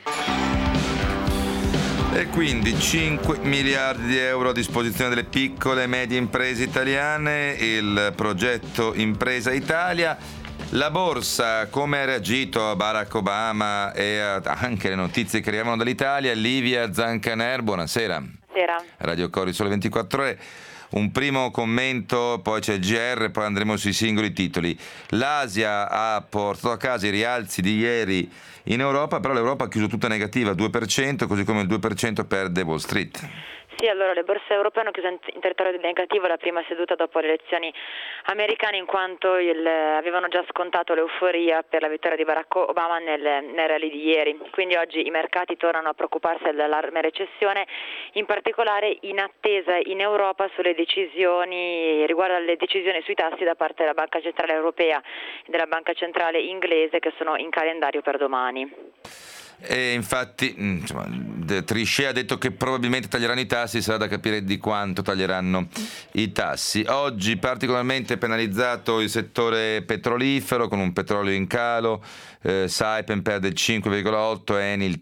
E quindi 5 miliardi di euro a disposizione delle piccole e medie imprese italiane, il progetto Impresa Italia. La borsa, come ha reagito a Barack Obama e anche le notizie che arrivavano dall'Italia? Livia Zancaner, buonasera. Buonasera. Radio Cori Sole 24 Ore. Un primo commento, poi c'è il GR, poi andremo sui singoli titoli. L'Asia ha portato a casa i rialzi di ieri in Europa, però l'Europa ha chiuso tutta negativa, 2%, così come il 2% perde Wall Street. Sì, allora le borse europee hanno chiuso in territorio negativo la prima seduta dopo le elezioni americane, in quanto avevano già scontato l'euforia per la vittoria di Barack Obama nel rally di ieri. Quindi oggi i mercati tornano a preoccuparsi dell'allarme recessione, in particolare in attesa in Europa sulle decisioni riguardo alle decisioni sui tassi da parte della Banca Centrale Europea e della Banca Centrale Inglese, che sono in calendario per domani. E infatti Trichet ha detto che probabilmente taglieranno i tassi, sarà da capire di quanto taglieranno i tassi. Oggi particolarmente penalizzato il settore petrolifero, con un petrolio in calo, Saipem perde il 5,8%, Eni il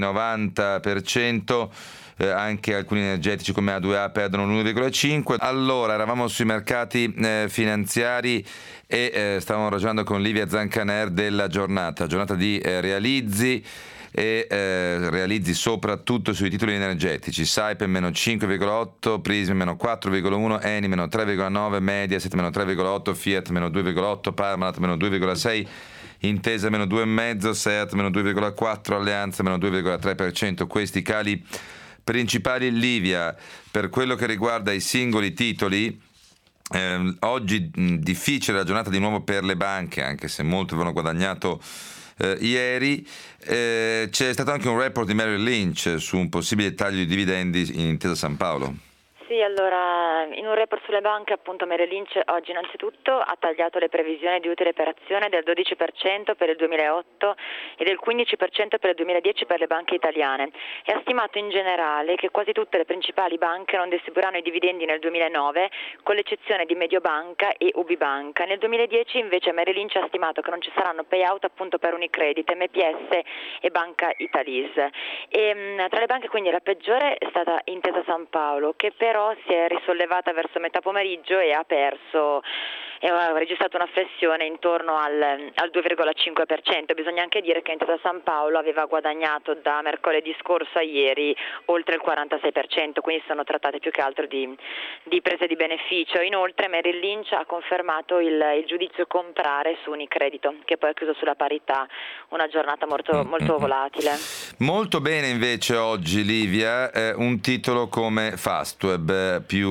3,90%, anche alcuni energetici come A2A perdono l'1,5%. Allora, eravamo sui mercati finanziari e stavamo ragionando con Livia Zancaner della giornata di realizzi e realizzi soprattutto sui titoli energetici. Saipem meno 5,8%, Prism meno 4,1%, Eni meno 3,9%, Mediaset meno 3,8%, Fiat meno 2,8%, Parmalat meno 2,6%, Intesa meno 2,5%, Seat meno 2,4%, Alleanza meno 2,3%. Questi cali principali. Livia, per quello che riguarda i singoli titoli, oggi difficile la giornata di nuovo per le banche, anche se molti avevano guadagnato ieri. C'è stato anche un report di Merrill Lynch su un possibile taglio di dividendi in Intesa Sanpaolo. Sì, allora in un report sulle banche, appunto, Merrill Lynch oggi innanzitutto ha tagliato le previsioni di utile per azione del 12% per il 2008 e del 15% per il 2010 per le banche italiane e ha stimato in generale che quasi tutte le principali banche non distribuiranno i dividendi nel 2009, con l'eccezione di Mediobanca e UBibanca. Nel 2010 invece Merrill Lynch ha stimato che non ci saranno payout appunto per Unicredit, MPS e Banca Italis. E tra le banche quindi la peggiore è stata Intesa Sanpaolo, che però si è risollevata verso metà pomeriggio e ha registrato una flessione intorno al 2,5%. Bisogna anche dire che Intesa Sanpaolo aveva guadagnato da mercoledì scorso a ieri oltre il 46%, quindi sono trattate più che altro di prese di beneficio. Inoltre Merrill Lynch ha confermato il giudizio comprare su Unicredito, che poi ha chiuso sulla parità, una giornata molto volatile. Molto bene invece oggi, Livia, un titolo come Fastweb più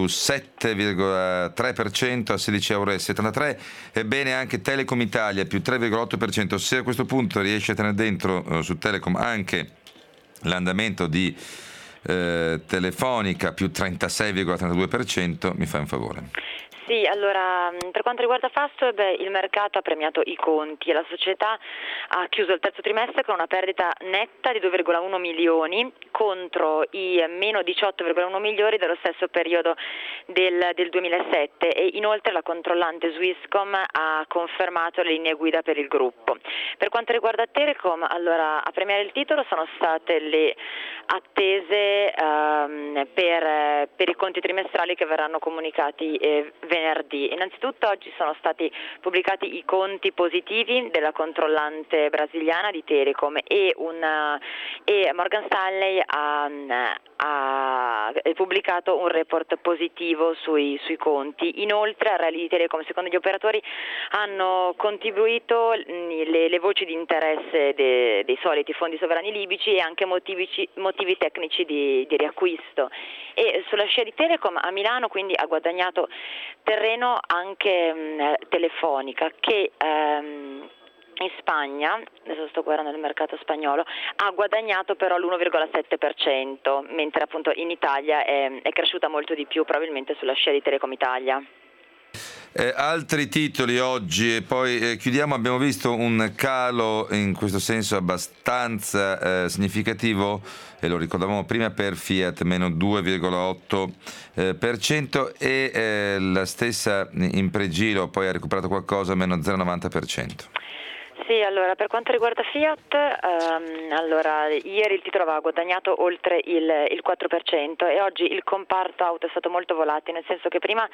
7,3% a 16,73 €, e bene anche Telecom Italia più 3,8%. Se a questo punto riesce a tenere dentro su Telecom anche l'andamento di Telefonica più 36,32%, mi fai un favore. Sì, allora per quanto riguarda Fastweb il mercato ha premiato i conti e la società ha chiuso il terzo trimestre con una perdita netta di 2,1 milioni contro i meno 18,1 milioni dello stesso periodo del 2007 e inoltre la controllante Swisscom ha confermato le linee guida per il gruppo. Per quanto riguarda Telecom, allora a premiare il titolo sono state le attese per i conti trimestrali che verranno comunicati venerdì. Innanzitutto oggi sono stati pubblicati i conti positivi della controllante brasiliana di Telecom e Morgan Stanley ha ha pubblicato un report positivo sui conti. Inoltre a Rally di Telecom, secondo gli operatori, hanno contribuito le voci di interesse dei soliti fondi sovrani libici e anche motivi tecnici di riacquisto. E sulla scia di Telecom a Milano quindi ha guadagnato terreno anche Telefonica, che in Spagna, adesso sto guardando il mercato spagnolo, ha guadagnato però l'1,7%, mentre appunto in Italia è cresciuta molto di più, probabilmente sulla scia di Telecom Italia. Altri titoli oggi e poi chiudiamo. Abbiamo visto un calo in questo senso abbastanza significativo, e lo ricordavamo prima, per Fiat, meno 2,8%, e la stessa Impregilo poi ha recuperato qualcosa, meno 0,90%. Sì, allora per quanto riguarda Fiat, ieri il titolo aveva guadagnato oltre il 4% e oggi il comparto auto è stato molto volatile, nel senso che prima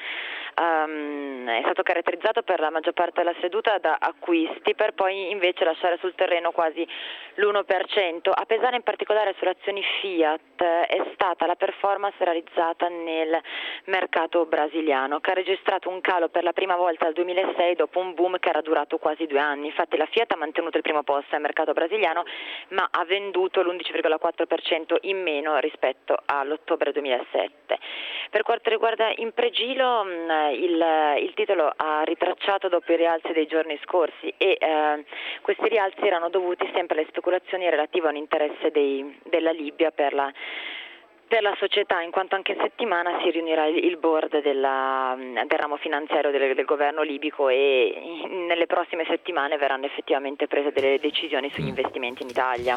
è stato caratterizzato per la maggior parte della seduta da acquisti, per poi invece lasciare sul terreno quasi l'1%. A pesare in particolare sulle azioni Fiat è stata la performance realizzata nel mercato brasiliano, che ha registrato un calo per la prima volta dal 2006 dopo un boom che era durato quasi 2 anni. Infatti la Fiat ha mantenuto il primo posto nel mercato brasiliano, ma ha venduto l'11,4% in meno rispetto all'ottobre 2007. Per quanto riguarda Impregilo, il titolo ha ritracciato dopo i rialzi dei giorni scorsi e questi rialzi erano dovuti sempre alle speculazioni relative a un interesse della Libia per la società, in quanto anche in settimana si riunirà il board del ramo finanziario del governo libico e nelle prossime settimane verranno effettivamente prese delle decisioni sugli investimenti in Italia.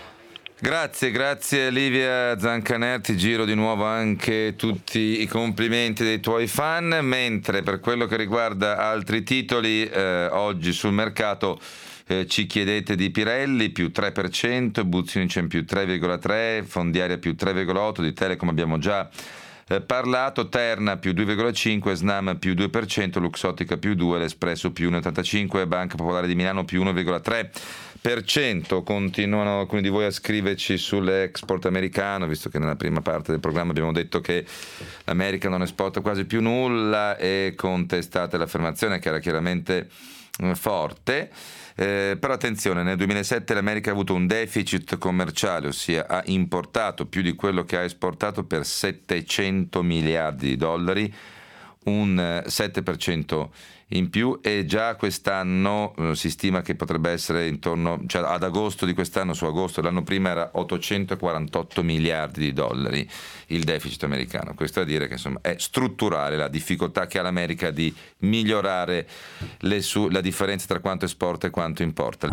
Grazie Livia Zancaner, ti giro di nuovo anche tutti i complimenti dei tuoi fan, mentre per quello che riguarda altri titoli oggi sul mercato ci chiedete di Pirelli più 3%, Buzinicen più 3,3%, Fondiaria più 3,8%, di Telecom abbiamo già parlato, Terna più 2,5%, Snam più 2%, Luxottica più 2%, l'Espresso più 1,85%, Banca Popolare di Milano più 1,3%. Continuano alcuni di voi a scriverci sull'export americano, visto che nella prima parte del programma abbiamo detto che l'America non esporta quasi più nulla, e contestate l'affermazione che era chiaramente forte. Però attenzione, nel 2007 l'America ha avuto un deficit commerciale, ossia ha importato più di quello che ha esportato per $700 miliardi, un 7% in più, e già quest'anno si stima che potrebbe essere intorno, cioè ad agosto di quest'anno su agosto dell'anno prima era $848 miliardi il deficit americano. Questo a dire che insomma è strutturale la difficoltà che ha l'America di migliorare la differenza tra quanto esporta e quanto importa.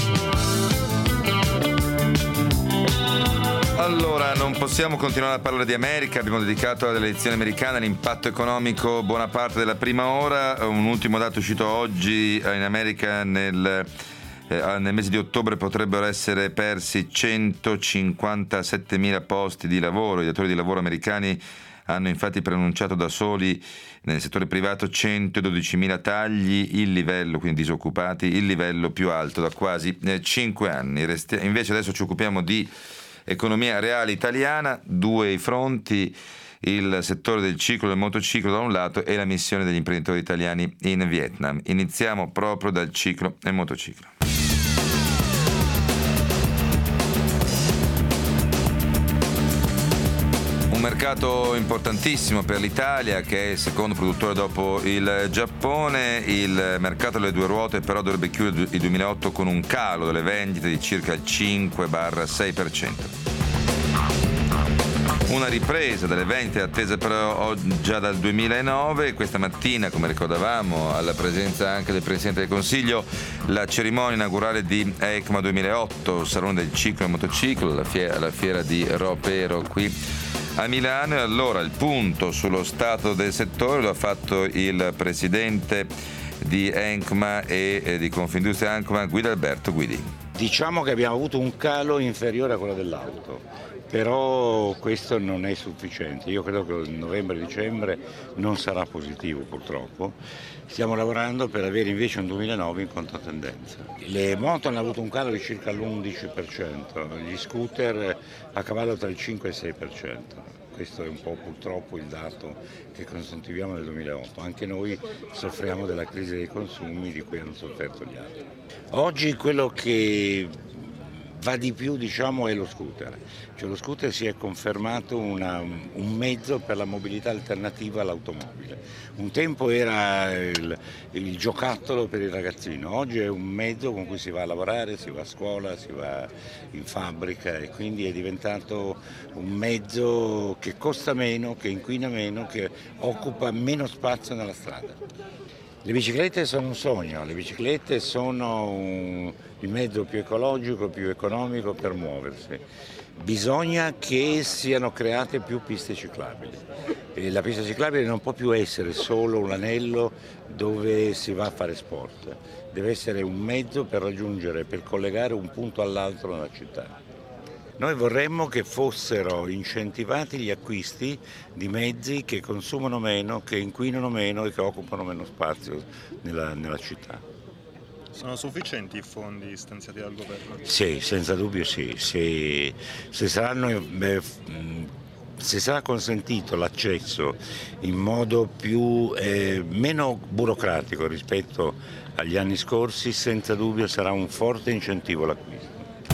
Allora, non possiamo continuare a parlare di America, abbiamo dedicato all'elezione americana, all'impatto economico, buona parte della prima ora. Un ultimo dato uscito oggi: in America nel mese di ottobre potrebbero essere persi 157.000 posti di lavoro. I datori di lavoro americani hanno infatti preannunciato da soli nel settore privato 112.000 tagli, il livello, quindi disoccupati, il livello più alto da quasi 5 anni. Invece adesso ci occupiamo di economia reale italiana, 2 i fronti: il settore del ciclo del motociclo da un lato e la missione degli imprenditori italiani in Vietnam. Iniziamo proprio dal ciclo e motociclo. Un mercato importantissimo per l'Italia, che è il secondo produttore dopo il Giappone. Il mercato delle 2 ruote però dovrebbe chiudere il 2008 con un calo delle vendite di circa il 5-6%. Una ripresa delle vendite attesa però già dal 2009. Questa mattina, come ricordavamo, alla presenza anche del Presidente del Consiglio, la cerimonia inaugurale di EICMA 2008, Salone del Ciclo e Motociclo, la fiera di Ropero qui a Milano. E allora il punto sullo stato del settore lo ha fatto il presidente di EICMA e di Confindustria EICMA, Guido Alberto Guidi. Diciamo che abbiamo avuto un calo inferiore a quello dell'auto, però questo non è sufficiente. Io credo che novembre-dicembre non sarà positivo purtroppo. Stiamo lavorando per avere invece un 2009 in controtendenza. Le moto hanno avuto un calo di circa l'11%, gli scooter a cavallo tra il 5 e il 6%. Questo è un po' purtroppo il dato che consuntiviamo nel 2008. Anche noi soffriamo della crisi dei consumi di cui hanno sofferto gli altri. Oggi quello che va di più, diciamo, è lo scooter. Cioè, lo scooter si è confermato un mezzo per la mobilità alternativa all'automobile. Un tempo era il giocattolo per il ragazzino, oggi è un mezzo con cui si va a lavorare, si va a scuola, si va in fabbrica, e quindi è diventato un mezzo che costa meno, che inquina meno, che occupa meno spazio nella strada. Le biciclette sono un sogno, le biciclette sono il mezzo più ecologico, più economico per muoversi. Bisogna che siano create più piste ciclabili. E la pista ciclabile non può più essere solo un anello dove si va a fare sport, deve essere un mezzo per raggiungere, per collegare un punto all'altro nella città. Noi vorremmo che fossero incentivati gli acquisti di mezzi che consumano meno, che inquinano meno e che occupano meno spazio nella città. Sono sufficienti i fondi stanziati dal governo? Sì, senza dubbio sì. Se sarà consentito l'accesso in modo meno burocratico rispetto agli anni scorsi, senza dubbio sarà un forte incentivo all'acquisto.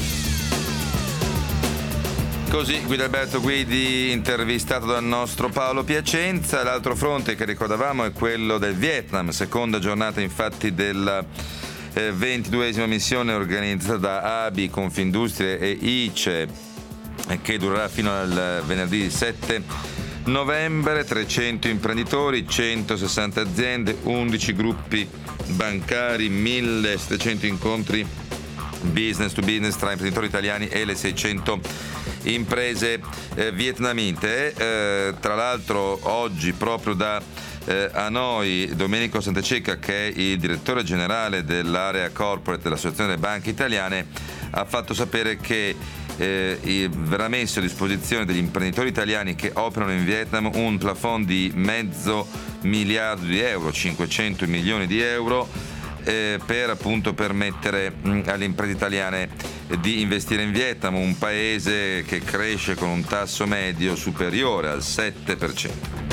Così Guidalberto Guidi, intervistato dal nostro Paolo Piacenza. L'altro fronte che ricordavamo è quello del Vietnam, seconda giornata infatti della 22esima missione organizzata da ABI, Confindustria e ICE, che durerà fino al venerdì 7 novembre. 300 imprenditori, 160 aziende, 11 gruppi bancari, 1700 incontri business to business tra imprenditori italiani e le 600 imprese vietnamite. Tra l'altro oggi proprio da Hanoi Domenico Santacecca, che è il direttore generale dell'area corporate dell'Associazione delle Banche Italiane, ha fatto sapere che verrà messo a disposizione degli imprenditori italiani che operano in Vietnam un plafond di $500 miliardi, 500 milioni di euro, per appunto permettere alle imprese italiane di investire in Vietnam, un paese che cresce con un tasso medio superiore al 7%.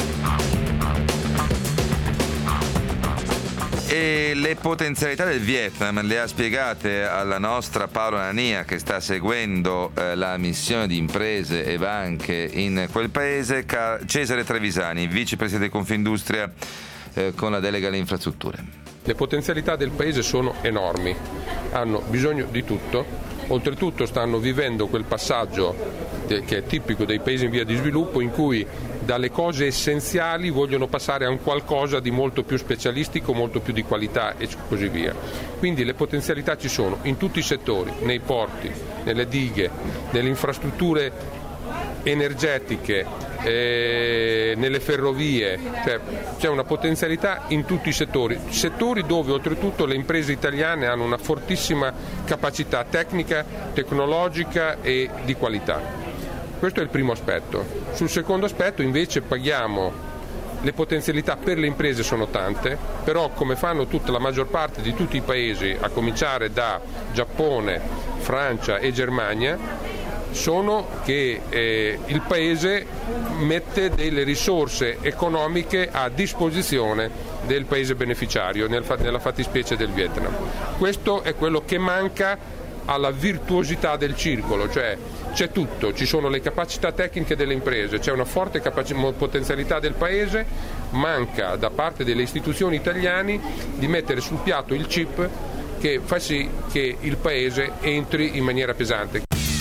E le potenzialità del Vietnam le ha spiegate alla nostra Paola Nania, che sta seguendo la missione di imprese e banche in quel paese, Cesare Trevisani, vicepresidente di Confindustria con la delega alle infrastrutture. Le potenzialità del paese sono enormi, hanno bisogno di tutto, oltretutto stanno vivendo quel passaggio che è tipico dei paesi in via di sviluppo, in cui dalle cose essenziali vogliono passare a un qualcosa di molto più specialistico, molto più di qualità e così via. Quindi le potenzialità ci sono in tutti i settori, nei porti, nelle dighe, nelle infrastrutture energetiche, nelle ferrovie, cioè c'è una potenzialità in tutti i settori dove oltretutto le imprese italiane hanno una fortissima capacità tecnica, tecnologica e di qualità. Questo è il primo aspetto. Sul secondo aspetto invece le potenzialità per le imprese sono tante, però come fanno la maggior parte di tutti i paesi, a cominciare da Giappone, Francia e Germania, sono che il Paese mette delle risorse economiche a disposizione del Paese beneficiario, nella fattispecie del Vietnam. Questo è quello che manca alla virtuosità del circolo, cioè c'è tutto, ci sono le capacità tecniche delle imprese, c'è una forte potenzialità del Paese, manca da parte delle istituzioni italiane di mettere sul piatto il chip che fa sì che il Paese entri in maniera pesante.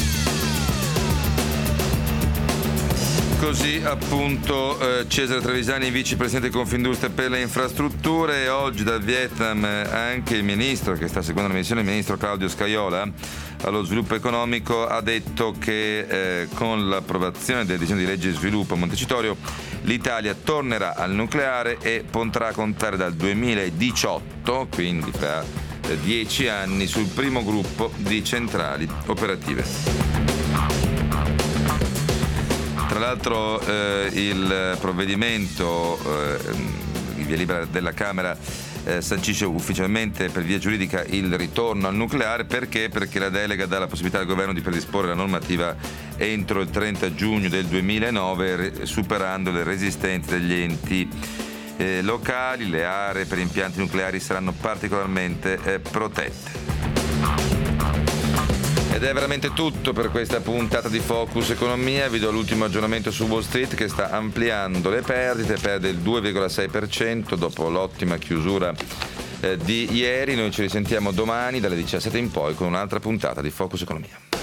Così appunto Cesare Trevisani, vicepresidente di Confindustria per le infrastrutture. E oggi dal Vietnam anche il ministro che sta seguendo la missione, il ministro Claudio Scajola, allo sviluppo economico, ha detto che con l'approvazione del disegno di legge di sviluppo a Montecitorio l'Italia tornerà al nucleare e potrà contare dal 2018, quindi fra 10 anni sul primo gruppo di centrali operative. Tra l'altro il provvedimento di via libera della Camera sancisce ufficialmente per via giuridica il ritorno al nucleare. Perché? Perché la delega dà la possibilità al governo di predisporre la normativa entro il 30 giugno del 2009, superando le resistenze degli enti locali. Le aree per impianti nucleari saranno particolarmente protette. Ed è veramente tutto per questa puntata di Focus Economia. Vi do l'ultimo aggiornamento su Wall Street, che sta ampliando le perdite, perde il 2,6% dopo l'ottima chiusura di ieri. Noi ci risentiamo domani dalle 17 in poi con un'altra puntata di Focus Economia.